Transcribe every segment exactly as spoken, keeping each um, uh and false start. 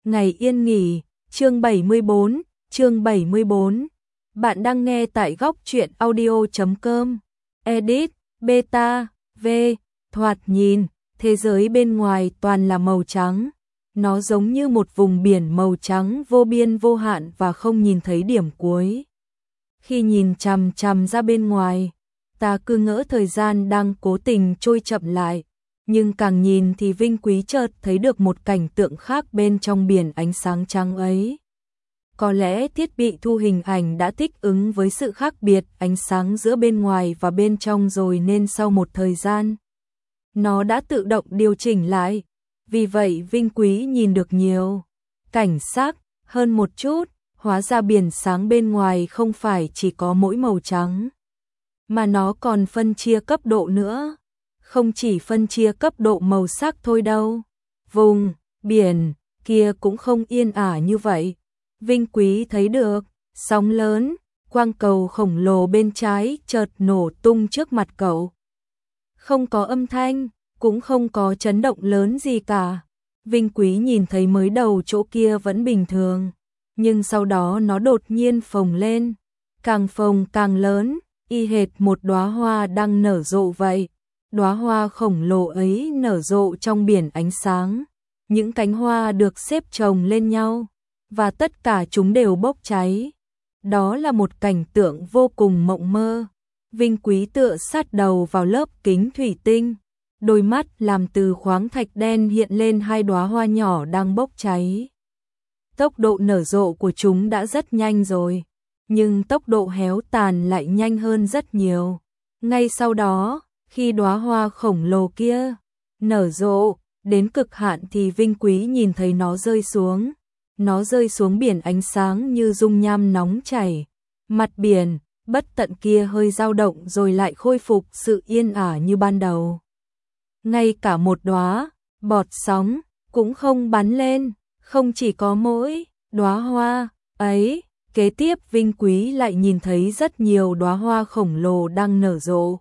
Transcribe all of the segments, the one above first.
Ngày yên nghỉ, chương bảy mươi bốn, chương bảy mươi bốn. Bạn đang nghe tại góc truyện audio chấm com. Edit, beta, v, thoạt nhìn, thế giới bên ngoài toàn là màu trắng. Nó giống như một vùng biển màu trắng vô biên vô hạn và không nhìn thấy điểm cuối. Khi nhìn chằm chằm ra bên ngoài, ta cứ ngỡ thời gian đang cố tình trôi chậm lại. Nhưng càng nhìn thì Vinh Quý chợt thấy được một cảnh tượng khác bên trong biển ánh sáng trắng ấy. Có lẽ thiết bị thu hình ảnh đã thích ứng với sự khác biệt ánh sáng giữa bên ngoài và bên trong rồi nên sau một thời gian, nó đã tự động điều chỉnh lại. Vì vậy Vinh Quý nhìn được nhiều cảnh sắc hơn một chút, hóa ra biển sáng bên ngoài không phải chỉ có mỗi màu trắng, mà nó còn phân chia cấp độ nữa. Không chỉ phân chia cấp độ màu sắc thôi đâu. Vùng biển kia cũng không yên ả như vậy. Vinh Quý thấy được sóng lớn, quang cầu khổng lồ bên trái chợt nổ tung trước mặt cậu. Không có âm thanh, cũng không có chấn động lớn gì cả. Vinh Quý nhìn thấy mới đầu chỗ kia vẫn bình thường, nhưng sau đó nó đột nhiên phồng lên, càng phồng càng lớn, y hệt một đóa hoa đang nở rộ vậy. Đóa hoa khổng lồ ấy nở rộ trong biển ánh sáng, những cánh hoa được xếp chồng lên nhau, và tất cả chúng đều bốc cháy. Đó là một cảnh tượng vô cùng mộng mơ. Vinh Quý tựa sát đầu vào lớp kính thủy tinh, đôi mắt làm từ khoáng thạch đen hiện lên hai đóa hoa nhỏ đang bốc cháy. Tốc độ nở rộ của chúng đã rất nhanh rồi, nhưng tốc độ héo tàn lại nhanh hơn rất nhiều. Ngay sau đó, khi đóa hoa khổng lồ kia nở rộ đến cực hạn thì Vinh Quý nhìn thấy nó rơi xuống. Nó rơi xuống biển ánh sáng như dung nham nóng chảy. Mặt biển bất tận kia hơi dao động rồi lại khôi phục sự yên ả như ban đầu. Ngay cả một đóa bọt sóng cũng không bắn lên. Không chỉ có mỗi đóa hoa ấy, kế tiếp Vinh Quý lại nhìn thấy rất nhiều đóa hoa khổng lồ đang nở rộ.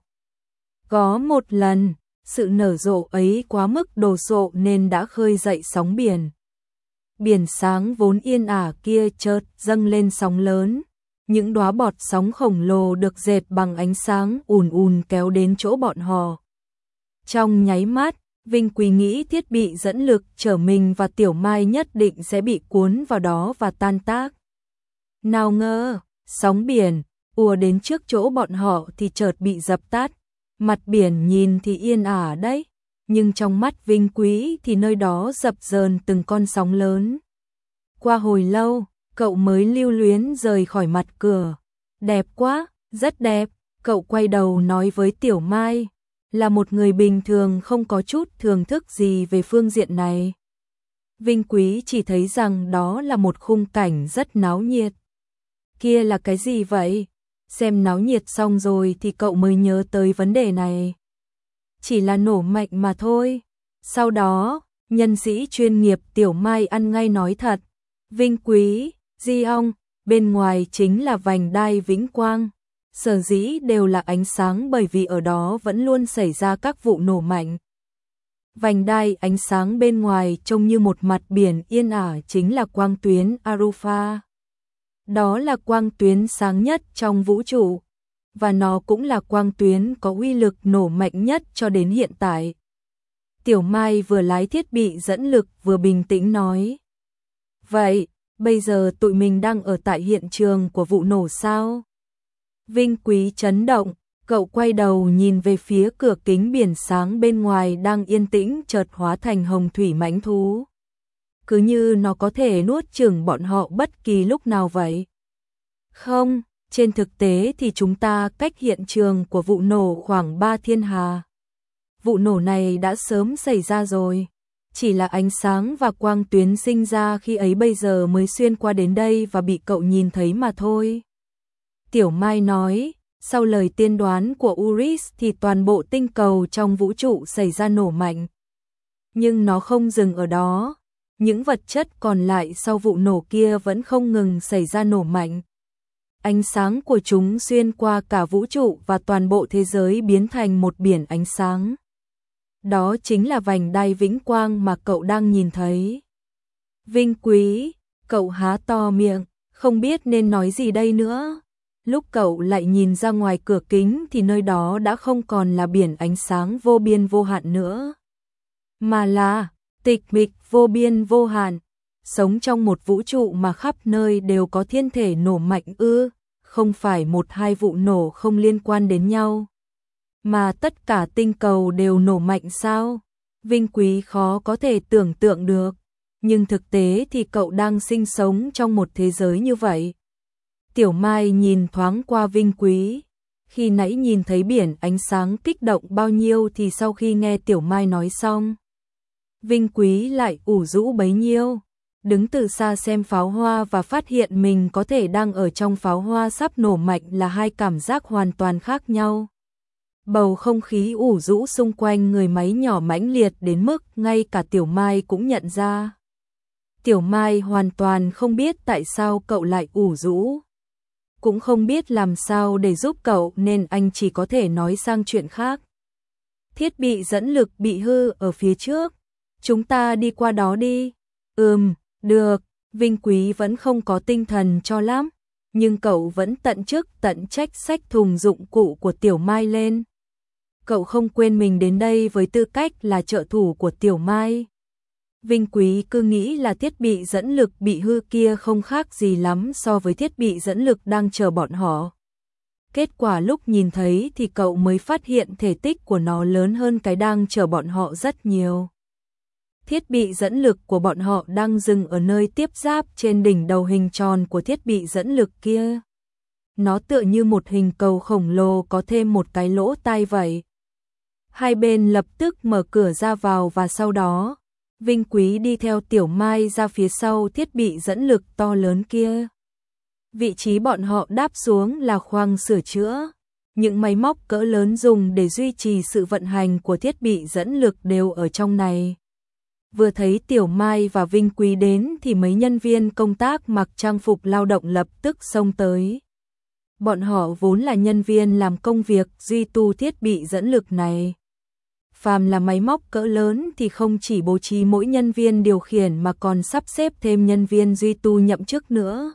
Có một lần, sự nở rộ ấy quá mức đồ sộ nên đã khơi dậy sóng biển. Biển sáng vốn yên ả kia chợt dâng lên sóng lớn. Những đóa bọt sóng khổng lồ được dệt bằng ánh sáng ùn ùn kéo đến chỗ bọn họ. Trong nháy mắt, Vinh Quý nghĩ thiết bị dẫn lực chở mình và Tiểu Mai nhất định sẽ bị cuốn vào đó và tan tác. Nào ngờ, sóng biển ùa đến trước chỗ bọn họ thì chợt bị dập tắt. Mặt biển nhìn thì yên ả đấy, nhưng trong mắt Vinh Quý thì nơi đó dập dờn từng con sóng lớn. Qua hồi lâu, cậu mới lưu luyến rời khỏi mặt cửa. Đẹp quá, rất đẹp, cậu quay đầu nói với Tiểu Mai, là một người bình thường không có chút thưởng thức gì về phương diện này. Vinh Quý chỉ thấy rằng đó là một khung cảnh rất náo nhiệt. Kia là cái gì vậy? Xem náo nhiệt xong rồi thì cậu mới nhớ tới vấn đề này. Chỉ là nổ mạnh mà thôi. Sau đó, nhân sĩ chuyên nghiệp Tiểu Mai ăn ngay nói thật. Vinh Quý, Di Ong, bên ngoài chính là vành đai vĩnh quang. Sở dĩ đều là ánh sáng bởi vì ở đó vẫn luôn xảy ra các vụ nổ mạnh. Vành đai ánh sáng bên ngoài trông như một mặt biển yên ả chính là quang tuyến Alpha. Đó là quang tuyến sáng nhất trong vũ trụ, và nó cũng là quang tuyến có uy lực nổ mạnh nhất cho đến hiện tại. Tiểu Mai vừa lái thiết bị dẫn lực vừa bình tĩnh nói. Vậy, bây giờ tụi mình đang ở tại hiện trường của vụ nổ sao? Vinh Quý chấn động, cậu quay đầu nhìn về phía cửa kính biển sáng bên ngoài đang yên tĩnh chợt hóa thành hồng thủy mãnh thú. Cứ như nó có thể nuốt chửng bọn họ bất kỳ lúc nào vậy. Không, trên thực tế thì chúng ta cách hiện trường của vụ nổ khoảng ba thiên hà. Vụ nổ này đã sớm xảy ra rồi. Chỉ là ánh sáng và quang tuyến sinh ra khi ấy bây giờ mới xuyên qua đến đây và bị cậu nhìn thấy mà thôi. Tiểu Mai nói, sau lời tiên đoán của Uris thì toàn bộ tinh cầu trong vũ trụ xảy ra nổ mạnh. Nhưng nó không dừng ở đó. Những vật chất còn lại sau vụ nổ kia vẫn không ngừng xảy ra nổ mạnh. Ánh sáng của chúng xuyên qua cả vũ trụ và toàn bộ thế giới biến thành một biển ánh sáng. Đó chính là vành đai vĩnh quang mà cậu đang nhìn thấy. Vinh Quý, cậu há to miệng, không biết nên nói gì đây nữa. Lúc cậu lại nhìn ra ngoài cửa kính thì nơi đó đã không còn là biển ánh sáng vô biên vô hạn nữa, mà là tịch mịch vô biên vô hạn. Sống trong một vũ trụ mà khắp nơi đều có thiên thể nổ mạnh ư? Không phải một hai vụ nổ không liên quan đến nhau, mà tất cả tinh cầu đều nổ mạnh sao? Vinh Quý khó có thể tưởng tượng được, nhưng thực tế thì cậu đang sinh sống trong một thế giới như vậy. Tiểu Mai nhìn thoáng qua Vinh Quý, khi nãy nhìn thấy biển ánh sáng kích động bao nhiêu thì sau khi nghe Tiểu Mai nói xong, Vinh Quý lại ủ rũ bấy nhiêu. Đứng từ xa xem pháo hoa và phát hiện mình có thể đang ở trong pháo hoa sắp nổ mạnh là hai cảm giác hoàn toàn khác nhau. Bầu không khí ủ rũ xung quanh người máy nhỏ mãnh liệt đến mức ngay cả Tiểu Mai cũng nhận ra. Tiểu Mai hoàn toàn không biết tại sao cậu lại ủ rũ, cũng không biết làm sao để giúp cậu nên anh chỉ có thể nói sang chuyện khác. Thiết bị dẫn lực bị hư ở phía trước, chúng ta đi qua đó đi. Ừm, được. Vinh Quý vẫn không có tinh thần cho lắm, nhưng cậu vẫn tận chức tận trách xách thùng dụng cụ của Tiểu Mai lên. Cậu không quên mình đến đây với tư cách là trợ thủ của Tiểu Mai. Vinh Quý cứ nghĩ là thiết bị dẫn lực bị hư kia không khác gì lắm so với thiết bị dẫn lực đang chờ bọn họ. Kết quả lúc nhìn thấy thì cậu mới phát hiện thể tích của nó lớn hơn cái đang chờ bọn họ rất nhiều. Thiết bị dẫn lực của bọn họ đang dừng ở nơi tiếp giáp trên đỉnh đầu hình tròn của thiết bị dẫn lực kia. Nó tựa như một hình cầu khổng lồ có thêm một cái lỗ tai vậy. Hai bên lập tức mở cửa ra vào và sau đó, Vinh Quý đi theo Tiểu Mai ra phía sau thiết bị dẫn lực to lớn kia. Vị trí bọn họ đáp xuống là khoang sửa chữa. Những máy móc cỡ lớn dùng để duy trì sự vận hành của thiết bị dẫn lực đều ở trong này. Vừa thấy Tiểu Mai và Vinh Quý đến thì mấy nhân viên công tác mặc trang phục lao động lập tức xông tới. Bọn họ vốn là nhân viên làm công việc duy tu thiết bị dẫn lực này. Phàm là máy móc cỡ lớn thì không chỉ bố trí mỗi nhân viên điều khiển mà còn sắp xếp thêm nhân viên duy tu nhậm chức nữa.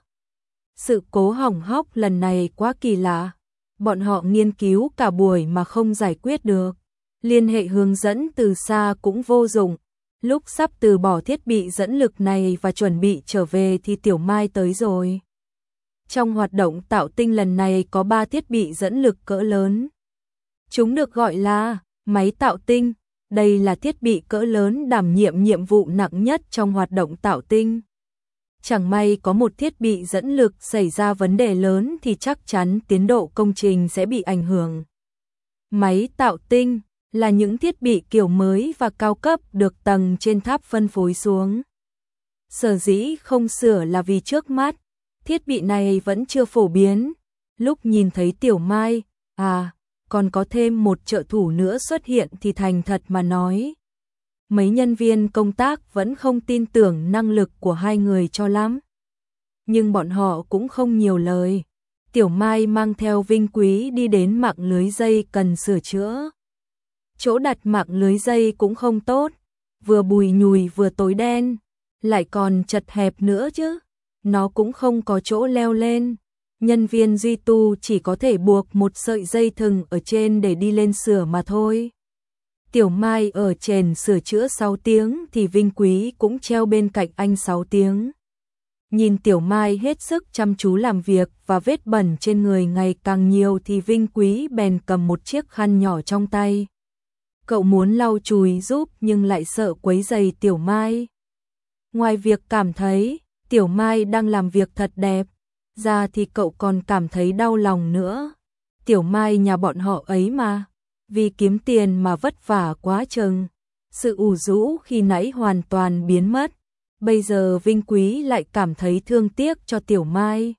Sự cố hỏng hóc lần này quá kỳ lạ. Bọn họ nghiên cứu cả buổi mà không giải quyết được. Liên hệ hướng dẫn từ xa cũng vô dụng. Lúc sắp từ bỏ thiết bị dẫn lực này và chuẩn bị trở về thì Tiểu Mai tới rồi. Trong hoạt động tạo tinh lần này có ba thiết bị dẫn lực cỡ lớn. Chúng được gọi là máy tạo tinh. Đây là thiết bị cỡ lớn đảm nhiệm nhiệm vụ nặng nhất trong hoạt động tạo tinh. Chẳng may có một thiết bị dẫn lực xảy ra vấn đề lớn thì chắc chắn tiến độ công trình sẽ bị ảnh hưởng. Máy tạo tinh là những thiết bị kiểu mới và cao cấp được tầng trên tháp phân phối xuống. Sở dĩ không sửa là vì trước mắt, thiết bị này vẫn chưa phổ biến. Lúc nhìn thấy Tiểu Mai, à, còn có thêm một trợ thủ nữa xuất hiện thì thành thật mà nói. Mấy nhân viên công tác vẫn không tin tưởng năng lực của hai người cho lắm. Nhưng bọn họ cũng không nhiều lời. Tiểu Mai mang theo Vinh Quý đi đến mạng lưới dây cần sửa chữa. Chỗ đặt mạng lưới dây cũng không tốt, vừa bùi nhùi vừa tối đen, lại còn chật hẹp nữa chứ. Nó cũng không có chỗ leo lên. Nhân viên duy tu chỉ có thể buộc một sợi dây thừng ở trên để đi lên sửa mà thôi. Tiểu Mai ở trên sửa chữa sáu tiếng thì Vinh Quý cũng treo bên cạnh anh sáu tiếng. Nhìn Tiểu Mai hết sức chăm chú làm việc và vết bẩn trên người ngày càng nhiều thì Vinh Quý bèn cầm một chiếc khăn nhỏ trong tay. Cậu muốn lau chùi giúp nhưng lại sợ quấy rầy Tiểu Mai. Ngoài việc cảm thấy Tiểu Mai đang làm việc thật đẹp, ra thì cậu còn cảm thấy đau lòng nữa. Tiểu Mai nhà bọn họ ấy mà, vì kiếm tiền mà vất vả quá chừng. Sự ủ rũ khi nãy hoàn toàn biến mất. Bây giờ Vinh Quý lại cảm thấy thương tiếc cho Tiểu Mai.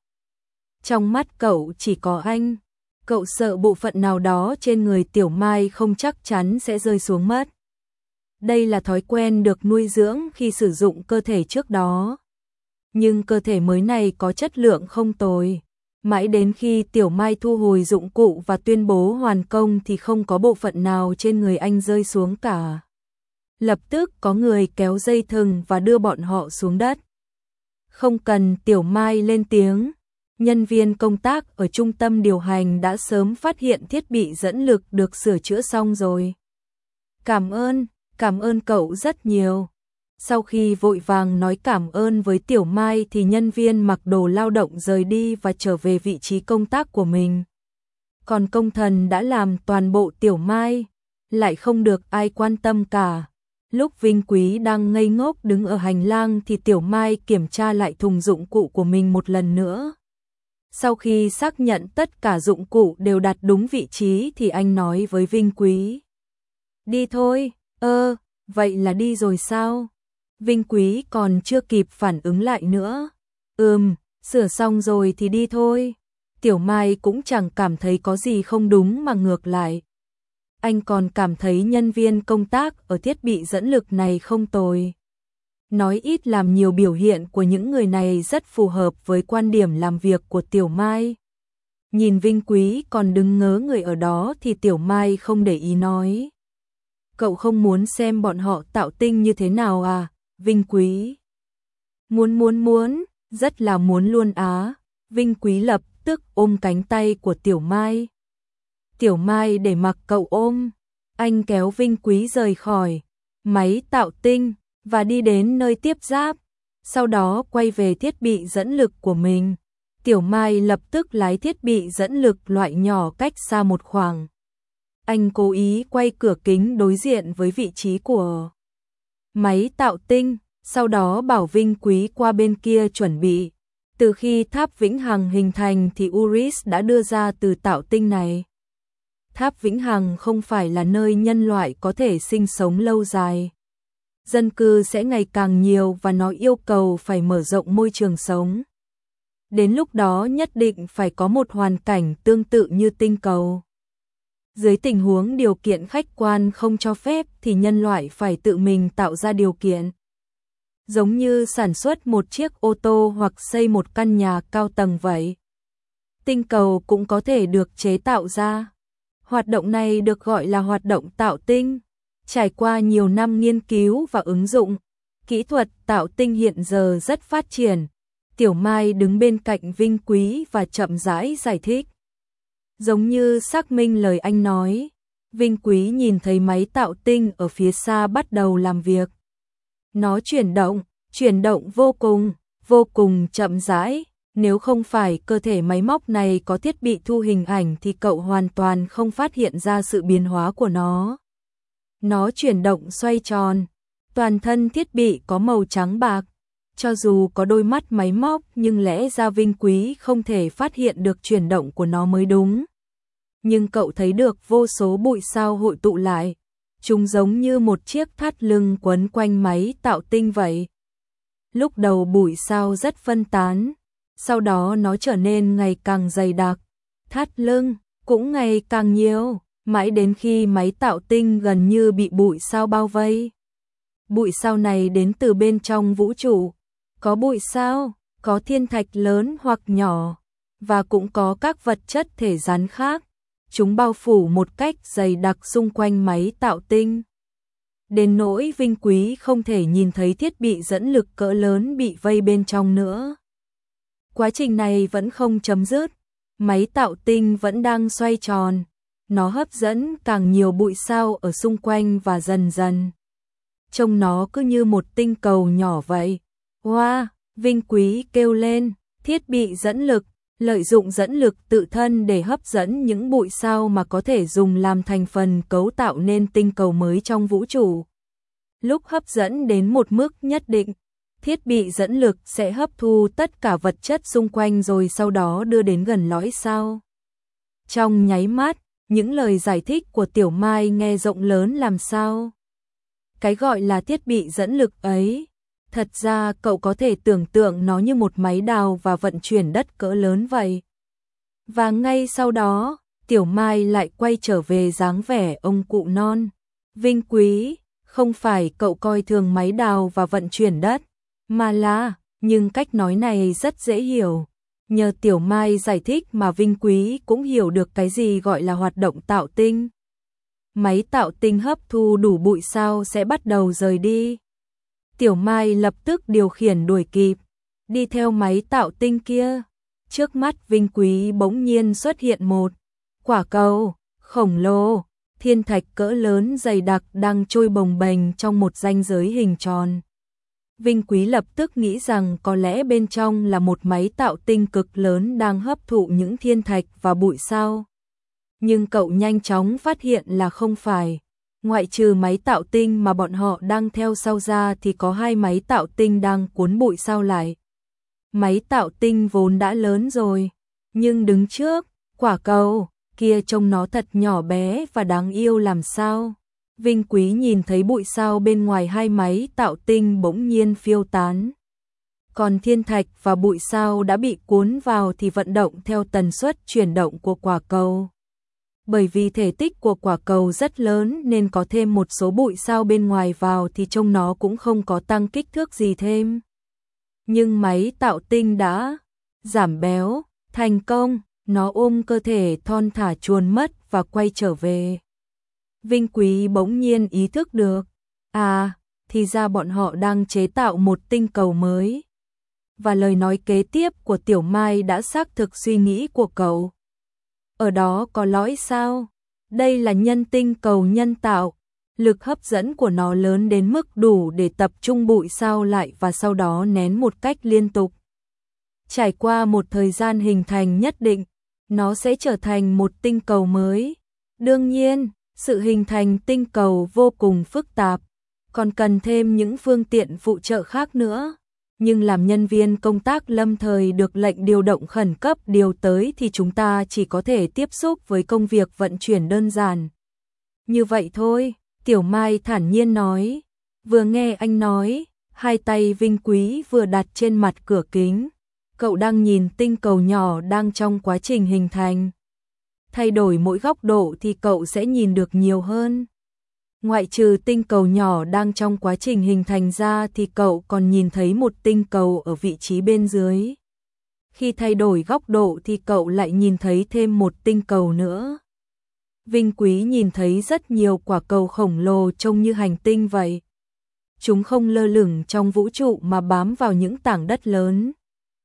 Trong mắt cậu chỉ có anh. Cậu sợ bộ phận nào đó trên người Tiểu Mai không chắc chắn sẽ rơi xuống mất. Đây là thói quen được nuôi dưỡng khi sử dụng cơ thể trước đó. Nhưng cơ thể mới này có chất lượng không tồi. Mãi đến khi Tiểu Mai thu hồi dụng cụ và tuyên bố hoàn công thì không có bộ phận nào trên người anh rơi xuống cả. Lập tức có người kéo dây thừng và đưa bọn họ xuống đất. Không cần Tiểu Mai lên tiếng, nhân viên công tác ở trung tâm điều hành đã sớm phát hiện thiết bị dẫn lực được sửa chữa xong rồi. Cảm ơn, cảm ơn cậu rất nhiều. Sau khi vội vàng nói cảm ơn với Tiểu Mai thì nhân viên mặc đồ lao động rời đi và trở về vị trí công tác của mình. Còn công thần đã làm toàn bộ Tiểu Mai, lại không được ai quan tâm cả. Lúc Vinh Quý đang ngây ngốc đứng ở hành lang thì Tiểu Mai kiểm tra lại thùng dụng cụ của mình một lần nữa. Sau khi xác nhận tất cả dụng cụ đều đặt đúng vị trí thì anh nói với Vinh Quý. Đi thôi, ơ, vậy là đi rồi sao? Vinh Quý còn chưa kịp phản ứng lại nữa. Ừm, sửa xong rồi thì đi thôi. Tiểu Mai cũng chẳng cảm thấy có gì không đúng mà ngược lại. Anh còn cảm thấy nhân viên công tác ở thiết bị dẫn lực này không tồi. Nói ít làm nhiều, biểu hiện của những người này rất phù hợp với quan điểm làm việc của Tiểu Mai. Nhìn Vinh Quý còn đứng ngớ người ở đó thì Tiểu Mai không để ý nói. Cậu không muốn xem bọn họ tạo tinh như thế nào à, Vinh Quý? Muốn muốn muốn, rất là muốn luôn á. Vinh Quý lập tức ôm cánh tay của Tiểu Mai. Tiểu Mai để mặc cậu ôm, anh kéo Vinh Quý rời khỏi máy tạo tinh và đi đến nơi tiếp giáp, sau đó quay về thiết bị dẫn lực của mình. Tiểu Mai lập tức lái thiết bị dẫn lực loại nhỏ cách xa một khoảng. Anh cố ý quay cửa kính đối diện với vị trí của máy tạo tinh, sau đó bảo Vinh Quý qua bên kia chuẩn bị. Từ khi tháp Vĩnh Hằng hình thành thì Uris đã đưa ra từ tạo tinh này. Tháp Vĩnh Hằng không phải là nơi nhân loại có thể sinh sống lâu dài. Dân cư sẽ ngày càng nhiều và nó yêu cầu phải mở rộng môi trường sống. Đến lúc đó nhất định phải có một hoàn cảnh tương tự như tinh cầu. Dưới tình huống điều kiện khách quan không cho phép thì nhân loại phải tự mình tạo ra điều kiện. Giống như sản xuất một chiếc ô tô hoặc xây một căn nhà cao tầng vậy. Tinh cầu cũng có thể được chế tạo ra. Hoạt động này được gọi là hoạt động tạo tinh. Trải qua nhiều năm nghiên cứu và ứng dụng, kỹ thuật tạo tinh hiện giờ rất phát triển. Tiểu Mai đứng bên cạnh Vinh Quý và chậm rãi giải thích. Giống như xác minh lời anh nói, Vinh Quý nhìn thấy máy tạo tinh ở phía xa bắt đầu làm việc. Nó chuyển động, chuyển động vô cùng, vô cùng chậm rãi. Nếu không phải cơ thể máy móc này có thiết bị thu hình ảnh thì cậu hoàn toàn không phát hiện ra sự biến hóa của nó. Nó chuyển động xoay tròn, toàn thân thiết bị có màu trắng bạc. Cho dù có đôi mắt máy móc nhưng lẽ ra Vinh Quý không thể phát hiện được chuyển động của nó mới đúng. Nhưng cậu thấy được vô số bụi sao hội tụ lại. Chúng giống như một chiếc thắt lưng quấn quanh máy tạo tinh vậy. Lúc đầu bụi sao rất phân tán, sau đó nó trở nên ngày càng dày đặc. Thắt lưng cũng ngày càng nhiều, mãi đến khi máy tạo tinh gần như bị bụi sao bao vây. Bụi sao này đến từ bên trong vũ trụ. Có bụi sao, có thiên thạch lớn hoặc nhỏ, và cũng có các vật chất thể rắn khác. Chúng bao phủ một cách dày đặc xung quanh máy tạo tinh. Đến nỗi Vinh Quý không thể nhìn thấy thiết bị dẫn lực cỡ lớn bị vây bên trong nữa. Quá trình này vẫn không chấm dứt, máy tạo tinh vẫn đang xoay tròn. Nó hấp dẫn càng nhiều bụi sao ở xung quanh và dần dần. Trông nó cứ như một tinh cầu nhỏ vậy. Wow, Vinh Quý kêu lên, thiết bị dẫn lực, lợi dụng dẫn lực tự thân để hấp dẫn những bụi sao mà có thể dùng làm thành phần cấu tạo nên tinh cầu mới trong vũ trụ. Lúc hấp dẫn đến một mức nhất định, thiết bị dẫn lực sẽ hấp thu tất cả vật chất xung quanh rồi sau đó đưa đến gần lõi sao. Trong nháy mắt, những lời giải thích của Tiểu Mai nghe rộng lớn làm sao. Cái gọi là thiết bị dẫn lực ấy, thật ra cậu có thể tưởng tượng nó như một máy đào và vận chuyển đất cỡ lớn vậy. Và ngay sau đó, Tiểu Mai lại quay trở về dáng vẻ ông cụ non. Vinh Quý, không phải cậu coi thường máy đào và vận chuyển đất, mà là, nhưng cách nói này rất dễ hiểu. Nhờ Tiểu Mai giải thích mà Vinh Quý cũng hiểu được cái gì gọi là hoạt động tạo tinh. máy tạo tinh hấp thu đủ bụi sao sẽ bắt đầu rời đi. Tiểu Mai lập tức điều khiển đuổi kịp, đi theo máy tạo tinh kia. Trước mắt Vinh Quý bỗng nhiên xuất hiện một quả cầu khổng lồ, thiên thạch cỡ lớn dày đặc đang trôi bồng bềnh trong một ranh giới hình tròn. Vinh Quý lập tức nghĩ rằng có lẽ bên trong là một máy tạo tinh cực lớn đang hấp thụ những thiên thạch và bụi sao. Nhưng cậu nhanh chóng phát hiện là không phải. Ngoại trừ máy tạo tinh mà bọn họ đang theo sau ra thì có hai máy tạo tinh đang cuốn bụi sao lại. Máy tạo tinh vốn đã lớn rồi, nhưng đứng trước quả cầu kia trông nó thật nhỏ bé và đáng yêu làm sao. Vinh Quý nhìn thấy bụi sao bên ngoài hai máy tạo tinh bỗng nhiên phiêu tán. Còn thiên thạch và bụi sao đã bị cuốn vào thì vận động theo tần suất chuyển động của quả cầu. Bởi vì thể tích của quả cầu rất lớn nên có thêm một số bụi sao bên ngoài vào thì trông nó cũng không có tăng kích thước gì thêm. Nhưng máy tạo tinh đã giảm béo, thành công, nó ôm cơ thể thon thả chuồn mất và quay trở về. Vinh Quý bỗng nhiên ý thức được, à, thì ra bọn họ đang chế tạo một tinh cầu mới. Và lời nói kế tiếp của Tiểu Mai đã xác thực suy nghĩ của cậu. Ở đó có lõi sao? Đây là nhân tinh cầu nhân tạo. Lực hấp dẫn của nó lớn đến mức đủ để tập trung bụi sao lại và sau đó nén một cách liên tục. Trải qua một thời gian hình thành nhất định, nó sẽ trở thành một tinh cầu mới. Đương nhiên, sự hình thành tinh cầu vô cùng phức tạp, còn cần thêm những phương tiện phụ trợ khác nữa. Nhưng làm nhân viên công tác lâm thời được lệnh điều động khẩn cấp điều tới thì chúng ta chỉ có thể tiếp xúc với công việc vận chuyển đơn giản. Như vậy thôi, Tiểu Mai thản nhiên nói. Vừa nghe anh nói, hai tay Vinh Quý vừa đặt trên mặt cửa kính. Cậu đang nhìn tinh cầu nhỏ đang trong quá trình hình thành. Thay đổi mỗi góc độ thì cậu sẽ nhìn được nhiều hơn. Ngoại trừ tinh cầu nhỏ đang trong quá trình hình thành ra thì cậu còn nhìn thấy một tinh cầu ở vị trí bên dưới. Khi thay đổi góc độ thì cậu lại nhìn thấy thêm một tinh cầu nữa. Vinh Quý nhìn thấy rất nhiều quả cầu khổng lồ trông như hành tinh vậy. Chúng không lơ lửng trong vũ trụ mà bám vào những tảng đất lớn.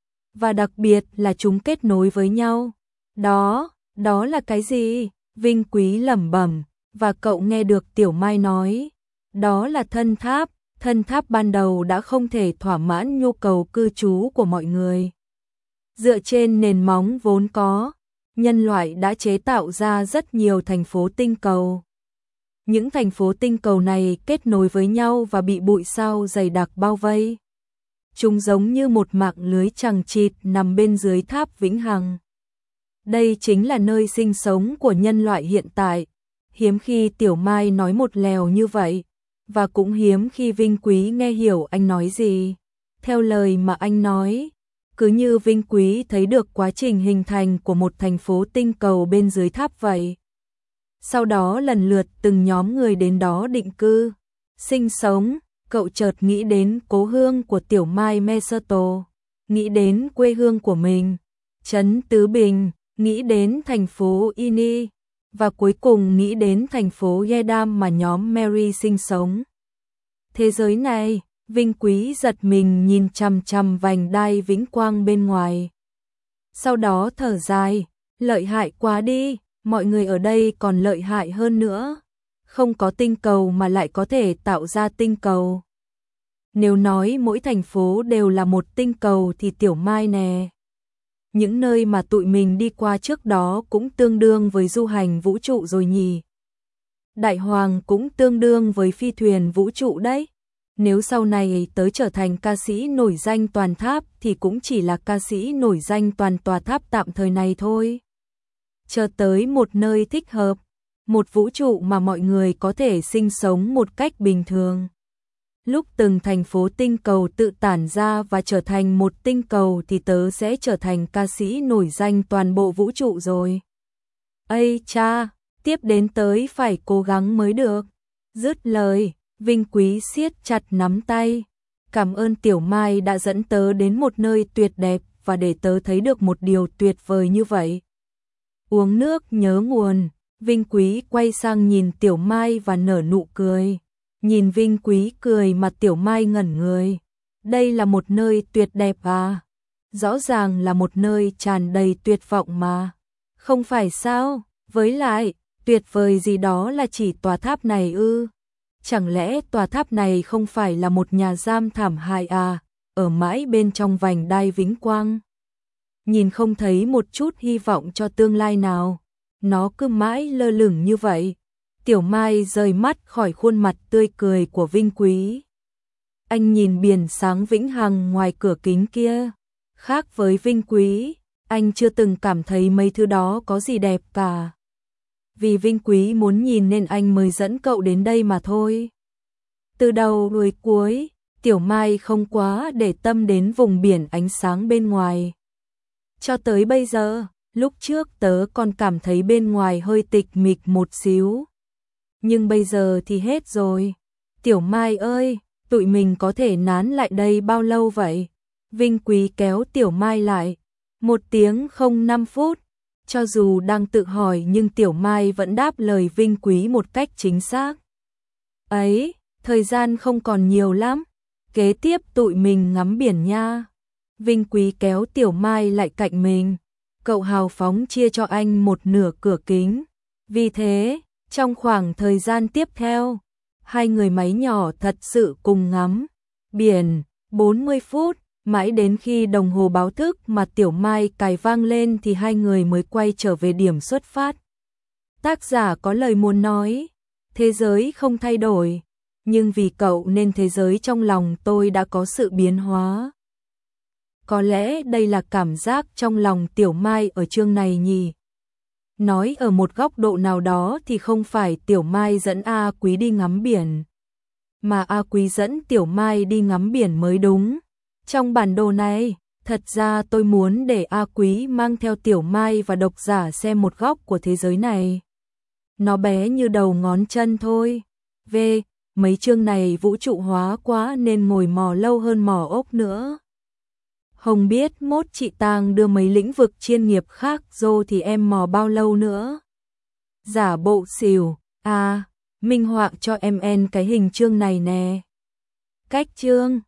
Và đặc biệt là chúng kết nối với nhau. Đó, đó là cái gì? Vinh Quý lẩm bẩm. Và cậu nghe được Tiểu Mai nói, đó là thân tháp, thân tháp ban đầu đã không thể thỏa mãn nhu cầu cư trú của mọi người. Dựa trên nền móng vốn có, nhân loại đã chế tạo ra rất nhiều thành phố tinh cầu. Những thành phố tinh cầu này kết nối với nhau và bị bụi sao dày đặc bao vây. Chúng giống như một mạng lưới chằng chịt nằm bên dưới tháp vĩnh hằng. Đây chính là nơi sinh sống của nhân loại hiện tại. Hiếm khi Tiểu Mai nói một lèo như vậy, và cũng hiếm khi Vinh Quý nghe hiểu anh nói gì. Theo lời mà anh nói, cứ như Vinh Quý thấy được quá trình hình thành của một thành phố tinh cầu bên dưới tháp vậy. Sau đó lần lượt từng nhóm người đến đó định cư, sinh sống, cậu chợt nghĩ đến cố hương của Tiểu Mai Mesoto, nghĩ đến quê hương của mình, trấn Tứ Bình, nghĩ đến thành phố Ini. Và cuối cùng nghĩ đến thành phố Yedam mà nhóm Mary sinh sống. Thế giới này, Vinh Quý giật mình nhìn chằm chằm vành đai vĩnh quang bên ngoài. Sau đó thở dài, lợi hại quá đi, mọi người ở đây còn lợi hại hơn nữa. Không có tinh cầu mà lại có thể tạo ra tinh cầu. Nếu nói mỗi thành phố đều là một tinh cầu thì Tiểu Mai nè. Những nơi mà tụi mình đi qua trước đó cũng tương đương với du hành vũ trụ rồi nhỉ. Đại Hoàng cũng tương đương với phi thuyền vũ trụ đấy. Nếu sau này tới trở thành ca sĩ nổi danh toàn tháp thì cũng chỉ là ca sĩ nổi danh toàn tòa tháp tạm thời này thôi. Chờ tới một nơi thích hợp, một vũ trụ mà mọi người có thể sinh sống một cách bình thường. Lúc từng thành phố tinh cầu tự tản ra và trở thành một tinh cầu thì tớ sẽ trở thành ca sĩ nổi danh toàn bộ vũ trụ rồi. Ây cha, tiếp đến tới phải cố gắng mới được. Dứt lời, Vinh Quý siết chặt nắm tay. Cảm ơn Tiểu Mai đã dẫn tớ đến một nơi tuyệt đẹp và để tớ thấy được một điều tuyệt vời như vậy. Uống nước nhớ nguồn. Vinh Quý quay sang nhìn Tiểu Mai và nở nụ cười. Nhìn Vinh Quý cười mà Tiểu Mai ngẩn người. Đây là một nơi tuyệt đẹp à? Rõ ràng là một nơi tràn đầy tuyệt vọng mà. Không phải sao? Với lại, tuyệt vời gì đó là chỉ tòa tháp này ư? Chẳng lẽ tòa tháp này không phải là một nhà giam thảm hại à? Ở mãi bên trong vành đai vĩnh quang. Nhìn không thấy một chút hy vọng cho tương lai nào. Nó cứ mãi lơ lửng như vậy. Tiểu Mai rời mắt khỏi khuôn mặt tươi cười của Vinh Quý. Anh nhìn biển sáng vĩnh hằng ngoài cửa kính kia. Khác với Vinh Quý, anh chưa từng cảm thấy mấy thứ đó có gì đẹp cả. Vì Vinh Quý muốn nhìn nên anh mới dẫn cậu đến đây mà thôi. Từ đầu đến cuối, Tiểu Mai không quá để tâm đến vùng biển ánh sáng bên ngoài. Cho tới bây giờ, lúc trước tớ còn cảm thấy bên ngoài hơi tịch mịch một xíu. Nhưng bây giờ thì hết rồi. Tiểu Mai ơi, tụi mình có thể nán lại đây bao lâu vậy? Vinh Quý kéo Tiểu Mai lại. Một tiếng không năm phút. Cho dù đang tự hỏi nhưng Tiểu Mai vẫn đáp lời Vinh Quý một cách chính xác. Ấy, thời gian không còn nhiều lắm. Kế tiếp tụi mình ngắm biển nha. Vinh Quý kéo Tiểu Mai lại cạnh mình. Cậu hào phóng chia cho anh một nửa cửa kính. Vì thế, trong khoảng thời gian tiếp theo, hai người máy nhỏ thật sự cùng ngắm biển bốn mươi phút, mãi đến khi đồng hồ báo thức mà Tiểu Mai cài vang lên thì hai người mới quay trở về điểm xuất phát. Tác giả có lời muốn nói, thế giới không thay đổi, nhưng vì cậu nên thế giới trong lòng tôi đã có sự biến hóa. Có lẽ đây là cảm giác trong lòng Tiểu Mai ở chương này nhỉ. Nói ở một góc độ nào đó thì không phải Tiểu Mai dẫn A Quý đi ngắm biển, mà A Quý dẫn Tiểu Mai đi ngắm biển mới đúng. Trong bản đồ này, thật ra tôi muốn để A Quý mang theo Tiểu Mai và độc giả xem một góc của thế giới này. Nó bé như đầu ngón chân thôi. V, mấy chương này vũ trụ hóa quá nên ngồi mò lâu hơn mò ốc nữa. Hồng biết mốt chị Tang đưa mấy lĩnh vực chuyên nghiệp khác vô thì em mò bao lâu nữa. Giả bộ xỉu, à, minh họa cho em en cái hình chương này nè. Cách chương